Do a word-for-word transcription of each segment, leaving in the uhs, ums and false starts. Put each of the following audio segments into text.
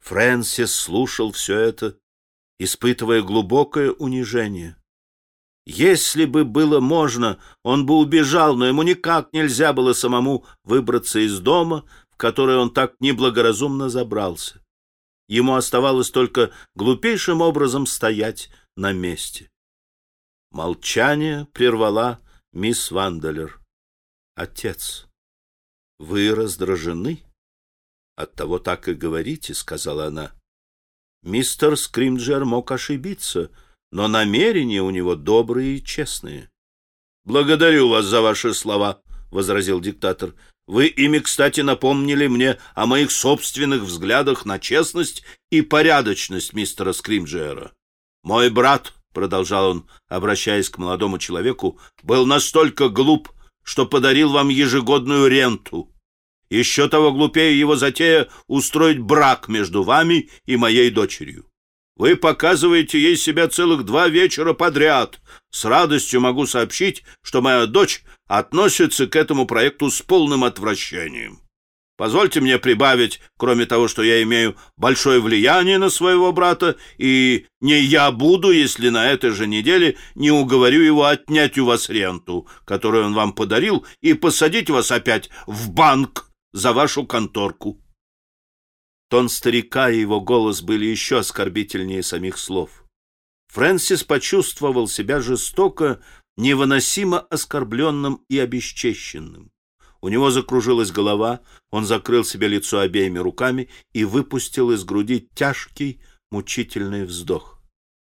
Фрэнсис слушал все это, испытывая глубокое унижение. Если бы было можно, он бы убежал, но ему никак нельзя было самому выбраться из дома, в который он так неблагоразумно забрался. Ему оставалось только глупейшим образом стоять на месте. Молчание прервала мисс Ванделер. «Отец, вы раздражены? Оттого так и говорите», — сказала она. Мистер Скримджер мог ошибиться, но намерения у него добрые и честные. «Благодарю вас за ваши слова», — возразил диктатор. «Вы ими, кстати, напомнили мне о моих собственных взглядах на честность и порядочность мистера Скримджера. Мой брат, — продолжал он, обращаясь к молодому человеку, — был настолько глуп, что подарил вам ежегодную ренту. Еще того глупее его затея устроить брак между вами и моей дочерью. Вы показываете ей себя целых два вечера подряд. С радостью могу сообщить, что моя дочь относится к этому проекту с полным отвращением. Позвольте мне прибавить, кроме того, что я имею большое влияние на своего брата, и не я буду, если на этой же неделе не уговорю его отнять у вас ренту, которую он вам подарил, и посадить вас опять в банк за вашу конторку». Тон старика и его голос были еще оскорбительнее самих слов. Фрэнсис почувствовал себя жестоко, невыносимо оскорбленным и обесчещенным. У него закружилась голова, он закрыл себе лицо обеими руками и выпустил из груди тяжкий, мучительный вздох.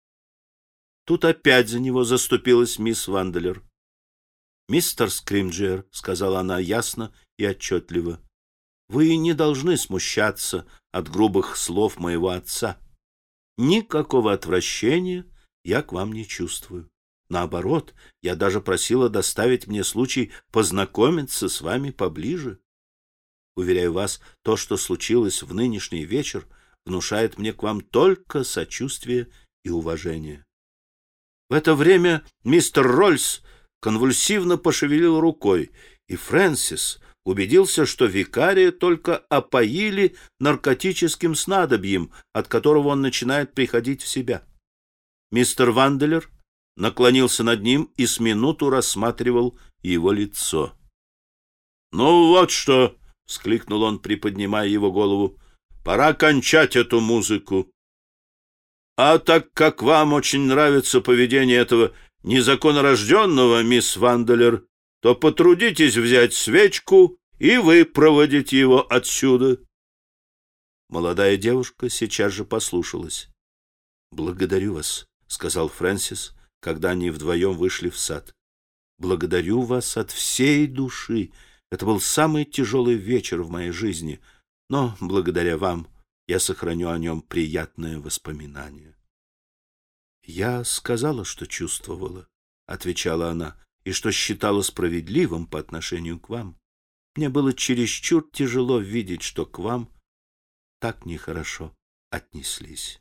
Тут опять за него заступилась мисс Ванделер. «Мистер Скримджер», — сказала она ясно и отчетливо, — «вы не должны смущаться от грубых слов моего отца. Никакого отвращения я к вам не чувствую. Наоборот, я даже просила доставить мне случай познакомиться с вами поближе. Уверяю вас, то, что случилось в нынешний вечер, внушает мне к вам только сочувствие и уважение». В это время мистер Рольс конвульсивно пошевелил рукой, и Фрэнсис убедился, что викария только опоили наркотическим снадобьем, от которого он начинает приходить в себя. Мистер Ванделер наклонился над ним и с минуту рассматривал его лицо. «Ну вот что!» — вскликнул он, приподнимая его голову. «Пора кончать эту музыку. А так как вам очень нравится поведение этого незаконнорожденного, мисс Ванделер, то потрудитесь взять свечку и выпроводить его отсюда». Молодая девушка сейчас же послушалась. «Благодарю вас», — сказал Фрэнсис, когда они вдвоем вышли в сад. «Благодарю вас от всей души. Это был самый тяжелый вечер в моей жизни, но благодаря вам я сохраню о нем приятное воспоминание». «Я сказала, что чувствовала», — отвечала она, «и что считала справедливым по отношению к вам. Мне было чересчур тяжело видеть, что к вам так нехорошо отнеслись».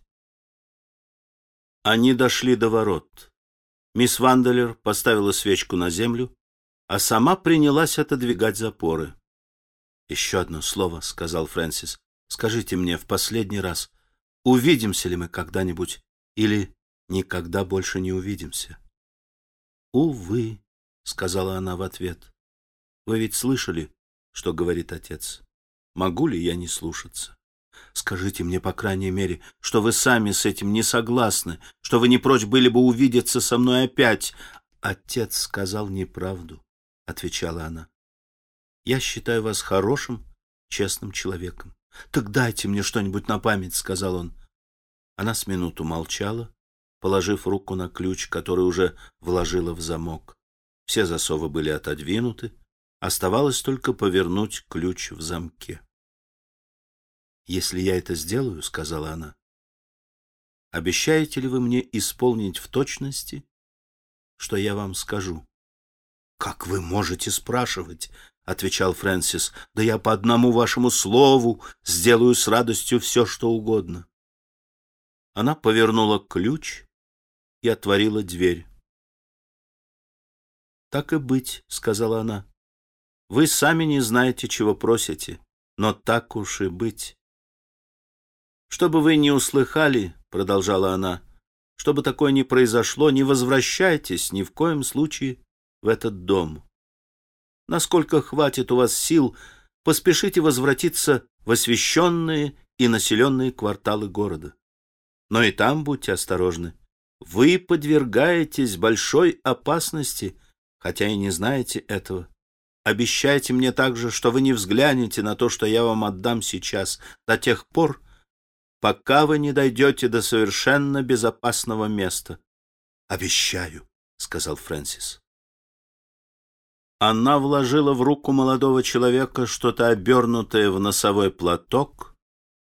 Они дошли до ворот. Мисс Ванделер поставила свечку на землю, а сама принялась отодвигать запоры. «Еще одно слово», — сказал Фрэнсис. «Скажите мне в последний раз, увидимся ли мы когда-нибудь или никогда больше не увидимся?» «Увы», — сказала она в ответ. «Вы ведь слышали, что говорит отец? Могу ли я не слушаться? Скажите мне, по крайней мере, что вы сами с этим не согласны, что вы не прочь были бы увидеться со мной опять». «Отец сказал неправду», — отвечала она. «Я считаю вас хорошим, честным человеком». «Так дайте мне что-нибудь на память», — сказал он. Она с минуту молчала, положив руку на ключ, который уже вложила в замок. Все засовы были отодвинуты, оставалось только повернуть ключ в замке. «Если я это сделаю, — сказала она, — обещаете ли вы мне исполнить в точности, что я вам скажу?» «Как вы можете спрашивать?» — отвечал Фрэнсис. «Да я по одному вашему слову сделаю с радостью все, что угодно». Она повернула ключ и отворила дверь. «Так и быть, — сказала она, — вы сами не знаете, чего просите, но так уж и быть». «Чтобы вы не услыхали, — продолжала она, — чтобы такое не произошло, не возвращайтесь ни в коем случае в этот дом. Насколько хватит у вас сил, поспешите возвратиться в освещенные и населенные кварталы города. Но и там будьте осторожны. Вы подвергаетесь большой опасности, хотя и не знаете этого. Обещайте мне также, что вы не взглянете на то, что я вам отдам сейчас, до тех пор, пока вы не дойдете до совершенно безопасного места». «Обещаю», — сказал Фрэнсис. Она вложила в руку молодого человека что-то обернутое в носовой платок,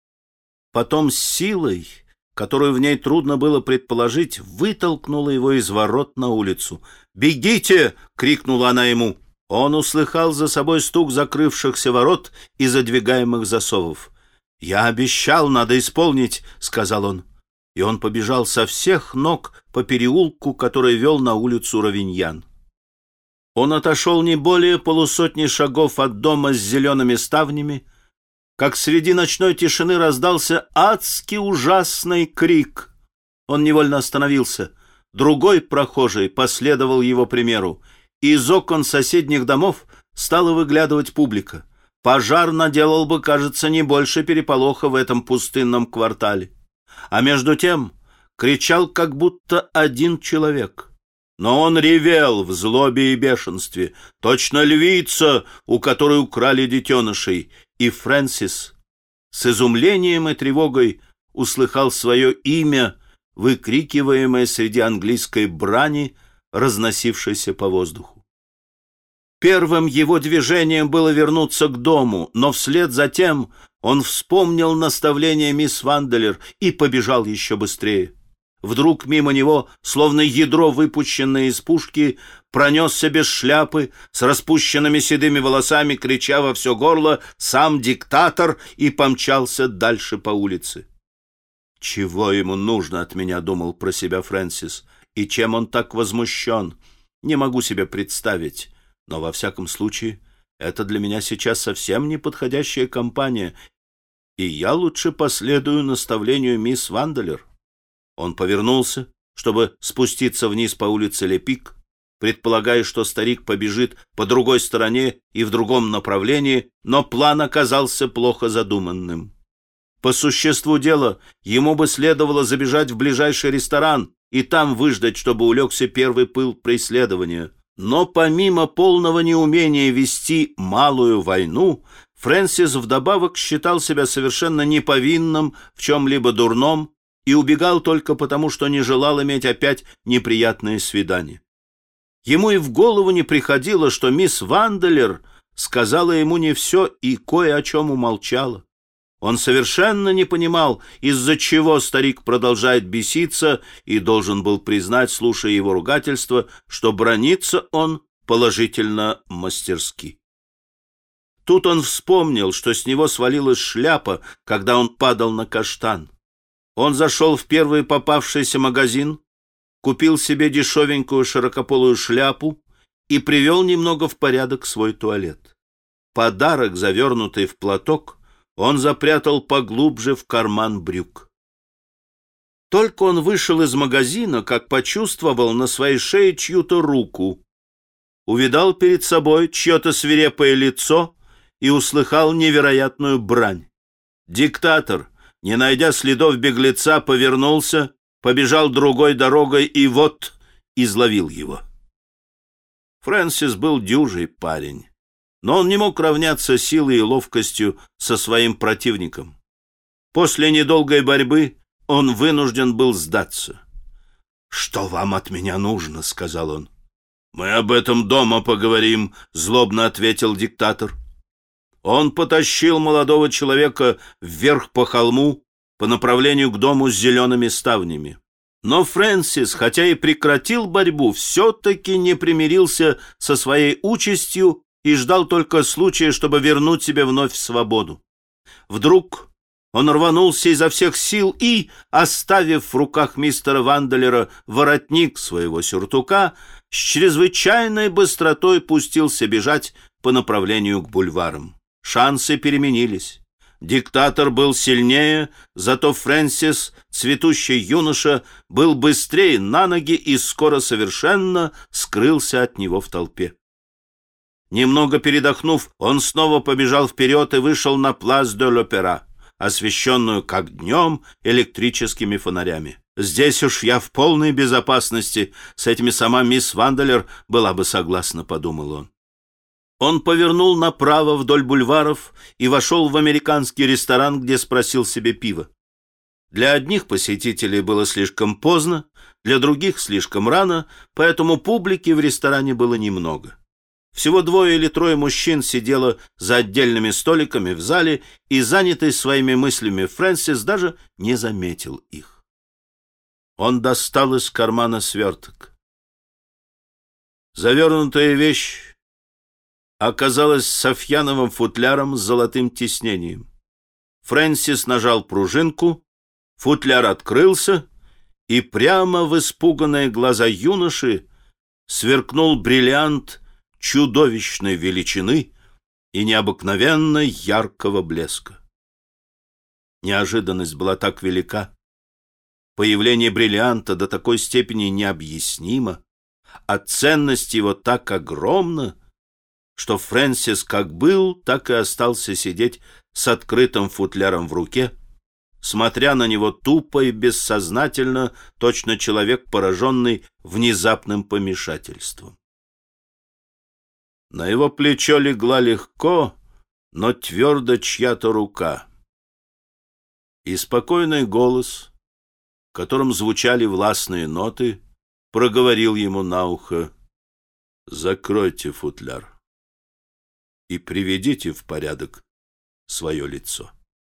потом с силой, которую в ней трудно было предположить, вытолкнула его из ворот на улицу. «Бегите!» — крикнула она ему. Он услыхал за собой стук закрывшихся ворот и задвигаемых засовов. «Я обещал, надо исполнить», — сказал он. И он побежал со всех ног по переулку, который вел на улицу Равиньян. Он отошел не более полусотни шагов от дома с зелеными ставнями, как среди ночной тишины раздался адски ужасный крик. Он невольно остановился. Другой прохожий последовал его примеру. Из окон соседних домов стала выглядывать публика. Пожар наделал бы, кажется, не больше переполоха в этом пустынном квартале. А между тем кричал как будто один человек. Но он ревел в злобе и бешенстве, точно львица, у которой украли детенышей, и Фрэнсис с изумлением и тревогой услыхал свое имя, выкрикиваемое среди английской брани, разносившейся по воздуху. Первым его движением было вернуться к дому, но вслед за тем он вспомнил наставление мисс Ванделер и побежал еще быстрее. Вдруг мимо него, словно ядро, выпущенное из пушки, пронесся без шляпы, с распущенными седыми волосами, крича во все горло, сам диктатор, и помчался дальше по улице. «Чего ему нужно от меня?» — думал про себя Фрэнсис. «И чем он так возмущен? Не могу себе представить. Но, во всяком случае, это для меня сейчас совсем неподходящая компания, и я лучше последую наставлению мисс Ванделер». Он повернулся, чтобы спуститься вниз по улице Лепик, предполагая, что старик побежит по другой стороне и в другом направлении, но план оказался плохо задуманным. По существу дела, ему бы следовало забежать в ближайший ресторан и там выждать, чтобы улегся первый пыл преследования. Но помимо полного неумения вести малую войну, Фрэнсис вдобавок считал себя совершенно неповинным в чем-либо дурном и убегал только потому, что не желал иметь опять неприятные свидания. Ему и в голову не приходило, что мисс Ванделер сказала ему не все и кое о чем умолчала. Он совершенно не понимал, из-за чего старик продолжает беситься, и должен был признать, слушая его ругательство, что бранится он положительно мастерски. Тут он вспомнил, что с него свалилась шляпа, когда он падал на каштан. Он зашел в первый попавшийся магазин, купил себе дешевенькую широкополую шляпу и привел немного в порядок свой туалет. Подарок, завернутый в платок, он запрятал поглубже в карман брюк. Только он вышел из магазина, как почувствовал на своей шее чью-то руку, увидал перед собой чье-то свирепое лицо и услыхал невероятную брань. Диктатор, не найдя следов беглеца, повернулся, побежал другой дорогой и вот изловил его. Фрэнсис был дюжий парень, но он не мог равняться силой и ловкостью со своим противником. После недолгой борьбы он вынужден был сдаться. «Что вам от меня нужно?» — сказал он. «Мы об этом дома поговорим», — злобно ответил диктатор. Он потащил молодого человека вверх по холму по направлению к дому с зелеными ставнями. Но Фрэнсис, хотя и прекратил борьбу, все-таки не примирился со своей участью и ждал только случая, чтобы вернуть себе вновь свободу. Вдруг он рванулся изо всех сил и, оставив в руках мистера Ванделера воротник своего сюртука, с чрезвычайной быстротой пустился бежать по направлению к бульварам. Шансы переменились. Диктатор был сильнее, зато Фрэнсис, цветущий юноша, был быстрее на ноги и скоро совершенно скрылся от него в толпе. Немного передохнув, он снова побежал вперед и вышел на Плас де l'Опера, освещенную как днем электрическими фонарями. «Здесь уж я в полной безопасности, с этими сама мисс Ванделер была бы согласна», — подумал он. Он повернул направо вдоль бульваров и вошел в американский ресторан, где спросил себе пива. Для одних посетителей было слишком поздно, для других слишком рано, поэтому публики в ресторане было немного. Всего двое или трое мужчин сидело за отдельными столиками в зале, и занятый своими мыслями Фрэнсис даже не заметил их. Он достал из кармана сверток. Завернутая вещь оказалась софьяновым футляром с золотым тиснением. Фрэнсис нажал пружинку, футляр открылся, и прямо в испуганные глаза юноши сверкнул бриллиант чудовищной величины и необыкновенно яркого блеска. Неожиданность была так велика, появление бриллианта до такой степени необъяснимо, а ценность его так огромна, что Фрэнсис как был, так и остался сидеть с открытым футляром в руке, смотря на него тупо и бессознательно, точно человек, пораженный внезапным помешательством. На его плечо легла легко, но твердо чья-то рука. И спокойный голос, в котором звучали властные ноты, проговорил ему на ухо: «Закройте футляр и приведите в порядок свое лицо».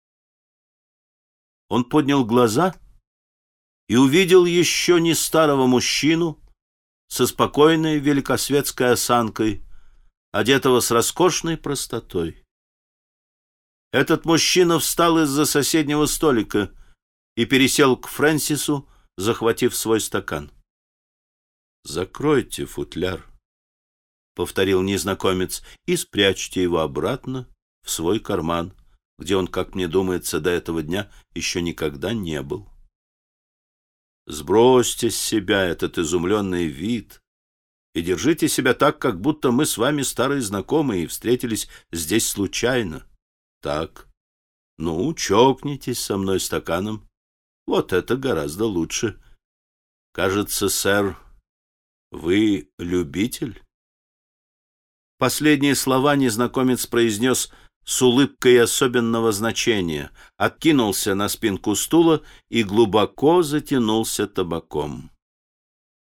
Он поднял глаза и увидел еще не старого мужчину со спокойной великосветской осанкой, одетого с роскошной простотой. Этот мужчина встал из-за соседнего столика и пересел к Фрэнсису, захватив свой стакан. «Закройте футляр», — повторил незнакомец, — «и спрячьте его обратно в свой карман, где он, как мне думается, до этого дня еще никогда не был. Сбросьте с себя этот изумленный вид и держите себя так, как будто мы с вами старые знакомые и встретились здесь случайно. Так, ну, чокнитесь со мной стаканом. Вот это гораздо лучше. Кажется, сэр, вы любитель?» Последние слова незнакомец произнес с улыбкой особенного значения, откинулся на спинку стула и глубоко затянулся табаком.